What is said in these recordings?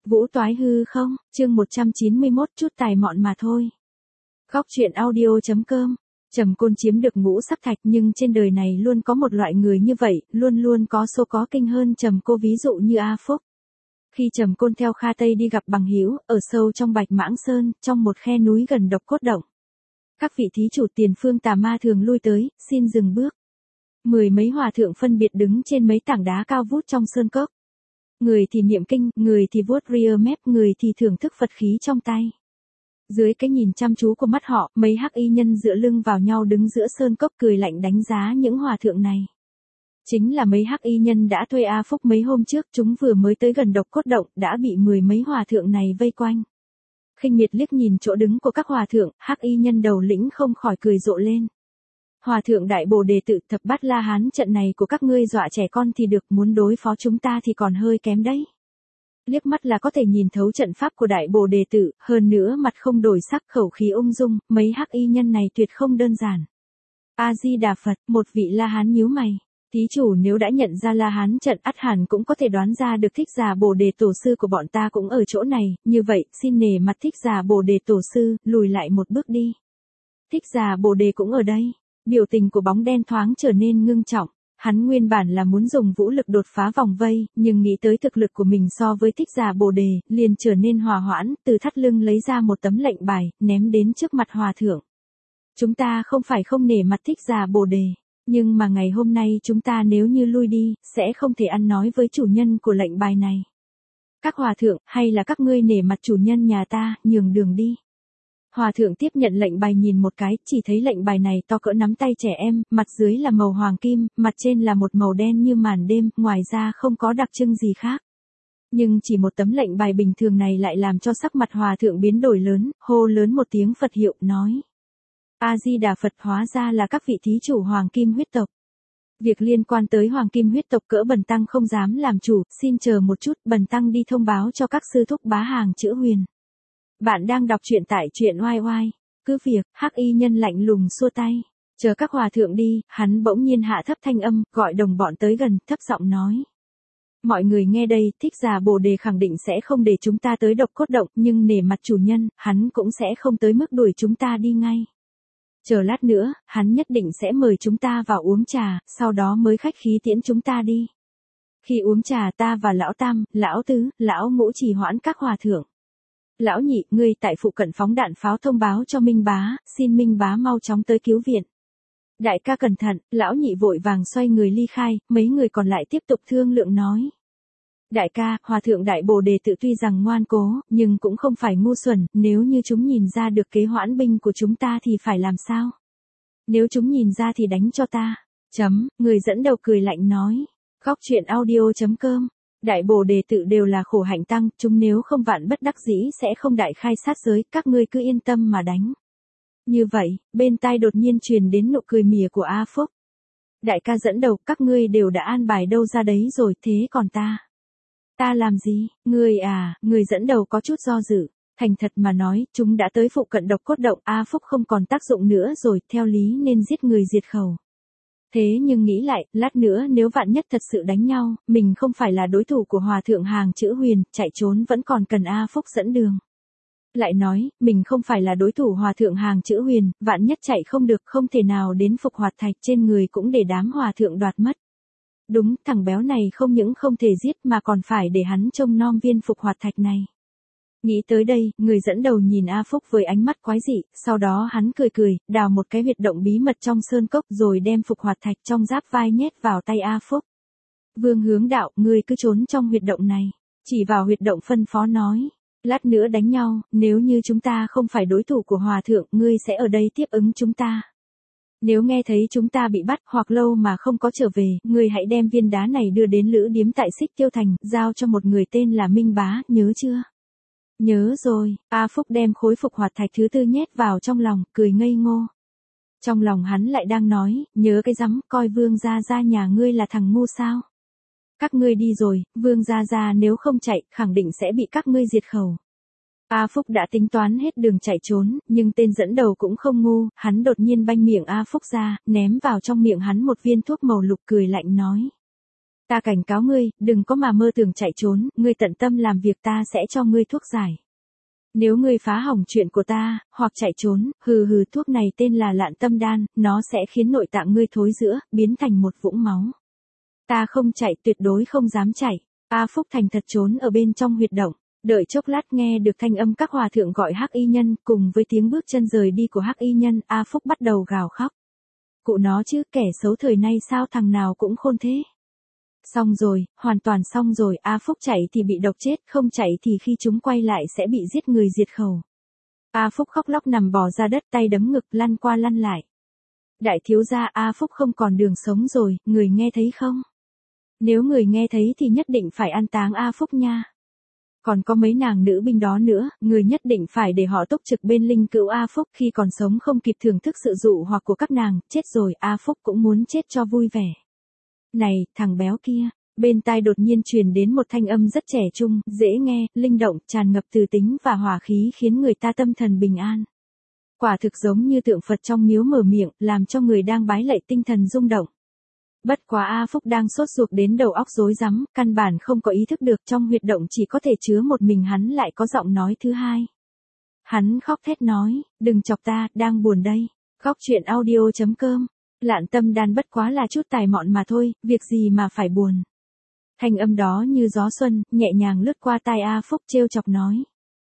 Vũ toái hư không, chương 191 chút tài mọn mà thôi. Góc truyện audio.com. Trầm Côn chiếm được ngũ sắc thạch nhưng trên đời này luôn có một loại người như vậy, luôn luôn có số có kinh hơn Trầm Cô, ví dụ như A Phúc. Khi Trầm Côn theo Kha Tây đi gặp bằng hữu ở sâu trong Bạch Mãng Sơn, trong một khe núi gần Độc Cốt Động. Các vị thí chủ tiền phương tà ma thường lui tới, xin dừng bước. Mười mấy hòa thượng phân biệt đứng trên mấy tảng đá cao vút trong sơn cốc. Người thì niệm kinh, người thì vuốt ria mép, người thì thưởng thức Phật khí trong tay. Dưới cái nhìn chăm chú của mắt họ, mấy hắc y nhân dựa lưng vào nhau đứng giữa sơn cốc cười lạnh đánh giá những hòa thượng này. Chính là mấy hắc y nhân đã thuê A Phúc mấy hôm trước, chúng vừa mới tới gần Độc Cốt Động, đã bị mười mấy hòa thượng này vây quanh. Khinh miệt liếc nhìn chỗ đứng của các hòa thượng, hắc y nhân đầu lĩnh không khỏi cười rộ lên. Hòa thượng Đại Bồ Đề Tự, Thập Bát La Hán trận này của các ngươi dọa trẻ con thì được, muốn đối phó chúng ta thì còn hơi kém đấy. Liếc mắt là có thể nhìn thấu trận pháp của Đại Bồ Đề Tự, hơn nữa mặt không đổi sắc, khẩu khí ung dung, mấy hắc y nhân này tuyệt không đơn giản. A Di Đà Phật, một vị La Hán nhíu mày. Thí chủ nếu đã nhận ra La Hán trận, ắt hẳn cũng có thể đoán ra được Thích Giả Bồ Đề Tổ sư của bọn ta cũng ở chỗ này, như vậy, xin nể mặt Thích Giả Bồ Đề Tổ sư, lùi lại một bước đi. Thích Giả Bồ Đề cũng ở đây. Biểu tình của bóng đen thoáng trở nên ngưng trọng. Hắn nguyên bản là muốn dùng vũ lực đột phá vòng vây, nhưng nghĩ tới thực lực của mình so với Thích Giả Bồ Đề, liền trở nên hòa hoãn, từ thắt lưng lấy ra một tấm lệnh bài, ném đến trước mặt hòa thượng. Chúng ta không phải không nể mặt Thích Giả Bồ Đề, nhưng mà ngày hôm nay chúng ta nếu như lui đi, sẽ không thể ăn nói với chủ nhân của lệnh bài này. Các hòa thượng, hay là các ngươi nể mặt chủ nhân nhà ta, nhường đường đi. Hòa thượng tiếp nhận lệnh bài nhìn một cái, chỉ thấy lệnh bài này to cỡ nắm tay trẻ em, mặt dưới là màu hoàng kim, mặt trên là một màu đen như màn đêm, ngoài ra không có đặc trưng gì khác. Nhưng chỉ một tấm lệnh bài bình thường này lại làm cho sắc mặt hòa thượng biến đổi lớn, hô lớn một tiếng Phật hiệu, nói. A Di Đà Phật, hóa ra là các vị thí chủ Hoàng Kim huyết tộc. Việc liên quan tới Hoàng Kim huyết tộc cỡ bần tăng không dám làm chủ, xin chờ một chút, bần tăng đi thông báo cho các sư thúc bá hàng chữ Huyền. Bạn đang đọc truyện tại truyện oai oai. Cứ việc, hắc y nhân lạnh lùng xua tay. Chờ các hòa thượng đi, hắn bỗng nhiên hạ thấp thanh âm, gọi đồng bọn tới gần, thấp giọng nói. Mọi người nghe đây, Thích Giả Bồ Đề khẳng định sẽ không để chúng ta tới Độc Cốt Động, nhưng nể mặt chủ nhân, hắn cũng sẽ không tới mức đuổi chúng ta đi ngay. Chờ lát nữa, hắn nhất định sẽ mời chúng ta vào uống trà, sau đó mới khách khí tiễn chúng ta đi. Khi uống trà ta và lão Tam, lão Tứ, lão Ngũ chỉ hoãn các hòa thượng. Lão Nhị, ngươi tại phụ cận phóng đạn pháo thông báo cho Minh Bá, xin Minh Bá mau chóng tới cứu viện. Đại ca cẩn thận, lão Nhị vội vàng xoay người ly khai, mấy người còn lại tiếp tục thương lượng nói. Đại ca, hòa thượng Đại Bồ Đề Tự tuy rằng ngoan cố, nhưng cũng không phải ngu xuẩn, nếu như chúng nhìn ra được kế hoãn binh của chúng ta thì phải làm sao? Nếu chúng nhìn ra thì đánh cho ta. Người dẫn đầu cười lạnh nói. Góc truyện audio.com. Đại Bồ Đề Tự đều là khổ hạnh tăng, chúng nếu không vạn bất đắc dĩ sẽ không đại khai sát giới, các ngươi cứ yên tâm mà đánh. Như vậy, bên tai đột nhiên truyền đến nụ cười mỉa của A Phúc. Đại ca dẫn đầu, các ngươi đều đã an bài đâu ra đấy rồi, thế còn ta? Ta làm gì? Người dẫn đầu có chút do dự. Thành thật mà nói, chúng đã tới phụ cận Độc Cốt Động, A Phúc không còn tác dụng nữa rồi, theo lý nên giết người diệt khẩu. Thế nhưng nghĩ lại, lát nữa nếu vạn nhất thật sự đánh nhau, mình không phải là đối thủ của hòa thượng hàng chữ Huyền, chạy trốn vẫn còn cần A Phúc dẫn đường. Lại nói, mình không phải là đối thủ hòa thượng hàng chữ Huyền, vạn nhất chạy không được, không thể nào đến phục hoạt thạch trên người cũng để đám hòa thượng đoạt mất. Đúng, thằng béo này không những không thể giết mà còn phải để hắn trông nom viên phục hoạt thạch này. Nghĩ tới đây, người dẫn đầu nhìn A Phúc với ánh mắt quái dị, sau đó hắn cười, đào một cái huyệt động bí mật trong sơn cốc rồi đem phục hoạt thạch trong giáp vai nhét vào tay A Phúc. Vương Hướng Đạo, ngươi cứ trốn trong huyệt động này, chỉ vào huyệt động phân phó nói. Lát nữa đánh nhau, nếu như chúng ta không phải đối thủ của hòa thượng, ngươi sẽ ở đây tiếp ứng chúng ta. Nếu nghe thấy chúng ta bị bắt hoặc lâu mà không có trở về, ngươi hãy đem viên đá này đưa đến lữ điếm tại Xích Tiêu Thành, giao cho một người tên là Minh Bá, nhớ chưa? Nhớ rồi, A Phúc đem khối phục hoạt thạch thứ tư nhét vào trong lòng, cười ngây ngô. Trong lòng hắn lại đang nói, nhớ cái rắm, coi Vương Gia Gia nhà ngươi là thằng ngu sao? Các ngươi đi rồi, Vương Gia Gia nếu không chạy, khẳng định sẽ bị các ngươi diệt khẩu. A Phúc đã tính toán hết đường chạy trốn, nhưng tên dẫn đầu cũng không ngu, hắn đột nhiên banh miệng A Phúc ra, ném vào trong miệng hắn một viên thuốc màu lục cười lạnh nói. Ta cảnh cáo ngươi, đừng có mà mơ tưởng chạy trốn, ngươi tận tâm làm việc ta sẽ cho ngươi thuốc giải. Nếu ngươi phá hỏng chuyện của ta, hoặc chạy trốn, thuốc này tên là Lạn Tâm Đan, nó sẽ khiến nội tạng ngươi thối rữa, biến thành một vũng máu. Ta không chạy, tuyệt đối không dám chạy. A Phúc thành thật trốn ở bên trong huyệt động, đợi chốc lát nghe được thanh âm các hòa thượng gọi Hắc Y Nhân, cùng với tiếng bước chân rời đi của Hắc Y Nhân, A Phúc bắt đầu gào khóc. Cụ nó chứ, kẻ xấu thời nay sao thằng nào cũng khôn thế. Xong rồi, hoàn toàn xong rồi, A Phúc chạy thì bị độc chết, không chạy thì khi chúng quay lại sẽ bị giết người diệt khẩu. A Phúc khóc lóc nằm bò ra đất, tay đấm ngực lăn qua lăn lại. Đại thiếu gia, A Phúc không còn đường sống rồi, người nghe thấy không? Nếu người nghe thấy thì nhất định phải an táng A Phúc nha. Còn có mấy nàng nữ binh đó nữa, người nhất định phải để họ túc trực bên linh cữu A Phúc, khi còn sống không kịp thưởng thức sự dụ hoặc của các nàng, chết rồi A Phúc cũng muốn chết cho vui vẻ. Này, thằng béo kia, bên tai đột nhiên truyền đến một thanh âm rất trẻ trung, dễ nghe, linh động, tràn ngập từ tính và hỏa khí khiến người ta tâm thần bình an. Quả thực giống như tượng Phật trong miếu mở miệng, làm cho người đang bái lạy tinh thần rung động. Bất quá A Phúc đang sốt ruột đến đầu óc rối rắm, căn bản không có ý thức được trong huyệt động chỉ có thể chứa một mình hắn lại có giọng nói thứ hai. Hắn khóc thét nói, đừng chọc ta, đang buồn đây. Khóc chuyện audio.com. Lạn Tâm Đan bất quá là chút tài mọn mà thôi, việc gì mà phải buồn. Thanh âm đó như gió xuân, nhẹ nhàng lướt qua tai A Phúc trêu chọc nói.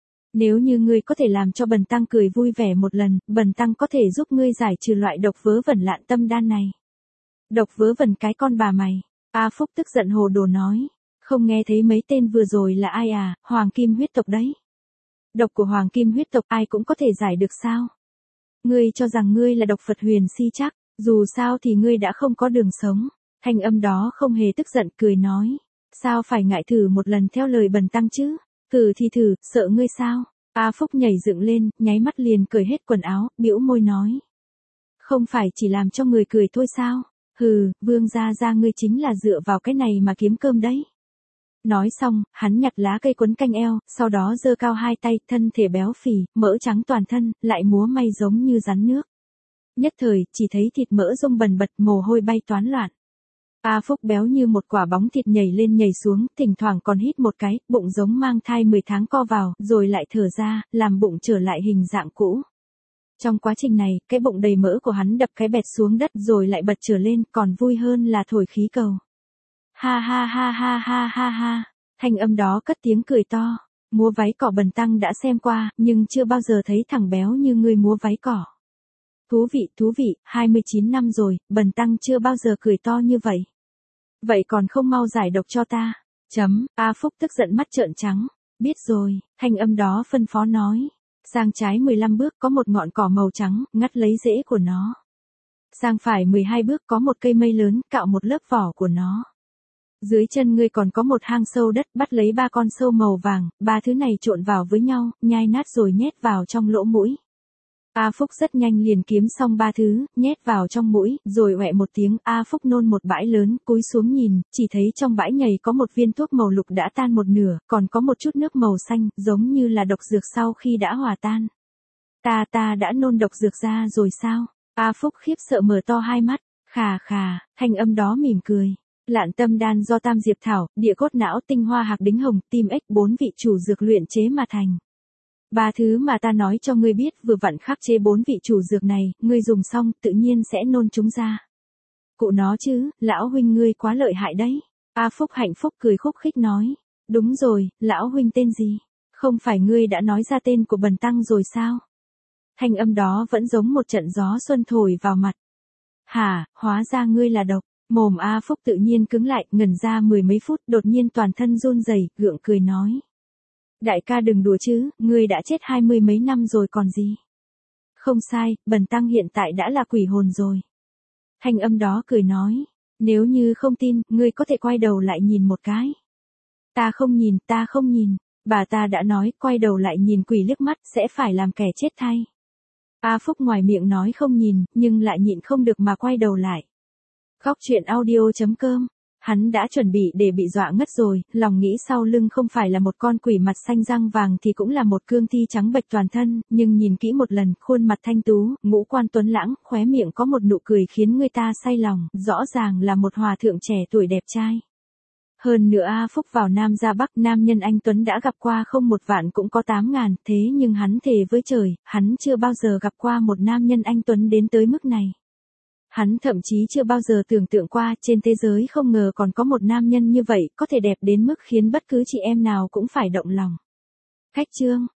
Nếu như ngươi có thể làm cho bần tăng cười vui vẻ một lần, bần tăng có thể giúp ngươi giải trừ loại độc vớ vẩn Lạn Tâm Đan này. Độc vớ vẩn cái con bà mày. A Phúc tức giận hồ đồ nói. Không nghe thấy mấy tên vừa rồi là ai à, Hoàng Kim huyết tộc đấy. Độc của Hoàng Kim huyết tộc ai cũng có thể giải được sao? Ngươi cho rằng ngươi là độc Phật huyền si chắc, dù sao thì ngươi đã không có đường sống. Thanh âm đó không hề tức giận cười nói. Sao phải ngại thử một lần theo lời bần tăng chứ? Thử thì thử, sợ ngươi sao? A Phúc nhảy dựng lên, nháy mắt liền cởi hết quần áo, bĩu môi nói. Không phải chỉ làm cho người cười thôi sao? Vương gia ngươi chính là dựa vào cái này mà kiếm cơm đấy. Nói xong, hắn nhặt lá cây quấn canh eo, sau đó giơ cao hai tay, thân thể béo phì, mỡ trắng toàn thân, lại múa may giống như rắn nước. Nhất thời, chỉ thấy thịt mỡ rung bần bật, mồ hôi bay toán loạn. A Phúc béo như một quả bóng thịt nhảy lên nhảy xuống, thỉnh thoảng còn hít một cái, bụng giống mang thai 10 tháng co vào, rồi lại thở ra, làm bụng trở lại hình dạng cũ. Trong quá trình này, cái bụng đầy mỡ của hắn đập cái bẹt xuống đất rồi lại bật trở lên, còn vui hơn là thổi khí cầu. Ha ha ha ha ha ha ha, thanh âm đó cất tiếng cười to. Múa váy cỏ bần tăng đã xem qua, nhưng chưa bao giờ thấy thằng béo như ngươi múa váy cỏ. Thú vị, 29 năm rồi, bần tăng chưa bao giờ cười to như vậy. Vậy còn không mau giải độc cho ta. A Phúc tức giận mắt trợn trắng. Biết rồi, thanh âm đó phân phó nói. Sang trái 15 bước có một ngọn cỏ màu trắng, ngắt lấy rễ của nó. Sang phải 12 bước có một cây mây lớn, cạo một lớp vỏ của nó. Dưới chân ngươi còn có một hang sâu đất, bắt lấy 3 con sâu màu vàng, 3 thứ này trộn vào với nhau, nhai nát rồi nhét vào trong lỗ mũi. A Phúc rất nhanh liền kiếm xong 3 thứ, nhét vào trong mũi, rồi oẹ một tiếng, A Phúc nôn một bãi lớn, cúi xuống nhìn, chỉ thấy trong bãi nhầy có một viên thuốc màu lục đã tan một nửa, còn có một chút nước màu xanh, giống như là độc dược sau khi đã hòa tan. Ta đã nôn độc dược ra rồi sao? A Phúc khiếp sợ mở to hai mắt, khà, thanh âm đó mỉm cười. Lạn Tâm Đan do Tam Diệp Thảo, địa cốt não, tinh hoa hạc đính hồng, tim ếch 4 vị chủ dược luyện chế mà thành. 3 thứ mà ta nói cho ngươi biết vừa vặn khắc chế 4 vị chủ dược này, ngươi dùng xong tự nhiên sẽ nôn chúng ra. Cụ nó chứ, lão huynh ngươi quá lợi hại đấy. A Phúc hạnh phúc cười khúc khích nói. Đúng rồi, lão huynh tên gì? Không phải ngươi đã nói ra tên của bần tăng rồi sao? Thanh âm đó vẫn giống một trận gió xuân thổi vào mặt. Hả, hóa ra ngươi là độc. Mồm A Phúc tự nhiên cứng lại, ngẩn ra 10 mấy phút, đột nhiên toàn thân run rẩy, gượng cười nói. Đại ca đừng đùa chứ, ngươi đã chết 20 mấy năm rồi còn gì. Không sai, bần tăng hiện tại đã là quỷ hồn rồi. Thanh âm đó cười nói. Nếu như không tin, ngươi có thể quay đầu lại nhìn một cái. Ta không nhìn. Bà ta đã nói, quay đầu lại nhìn quỷ liếc mắt, sẽ phải làm kẻ chết thay. A Phúc ngoài miệng nói không nhìn, nhưng lại nhịn không được mà quay đầu lại. Khóc chuyện audio.com. Hắn đã chuẩn bị để bị dọa ngất rồi, lòng nghĩ sau lưng không phải là một con quỷ mặt xanh răng vàng thì cũng là một cương thi trắng bệch toàn thân, nhưng nhìn kỹ một lần, khuôn mặt thanh tú, ngũ quan tuấn lãng, khóe miệng có một nụ cười khiến người ta say lòng, rõ ràng là một hòa thượng trẻ tuổi đẹp trai. Hơn nữa A Phúc vào Nam ra Bắc, nam nhân anh Tuấn đã gặp qua không một vạn cũng có 8.000, thế nhưng hắn thề với trời, hắn chưa bao giờ gặp qua một nam nhân anh Tuấn đến tới mức này. Hắn thậm chí chưa bao giờ tưởng tượng qua trên thế giới không ngờ còn có một nam nhân như vậy, có thể đẹp đến mức khiến bất cứ chị em nào cũng phải động lòng. Khách chương.